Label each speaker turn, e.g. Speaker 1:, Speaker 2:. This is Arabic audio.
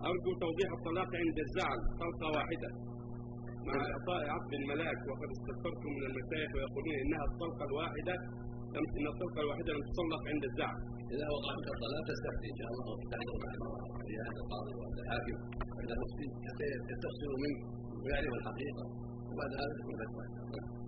Speaker 1: أرجو توضيح الطلاق عند الزعل طلقة واحدة مع إعطاء عقد الملاك، وقد استفسرتم من المشايخ ويقولون إنها الطلقة الواحدة إن الطلقة الواحدة لم تطلق عند الزعل.
Speaker 2: إذا وقع منك الطلاق تستفتي إن شاء الله وتحضر مع هذا القاضي وهذا الحاكم عند المفتي حتى يستفسروا منه ويعرف الحقيقة، وبعد هذا تكون فتوى.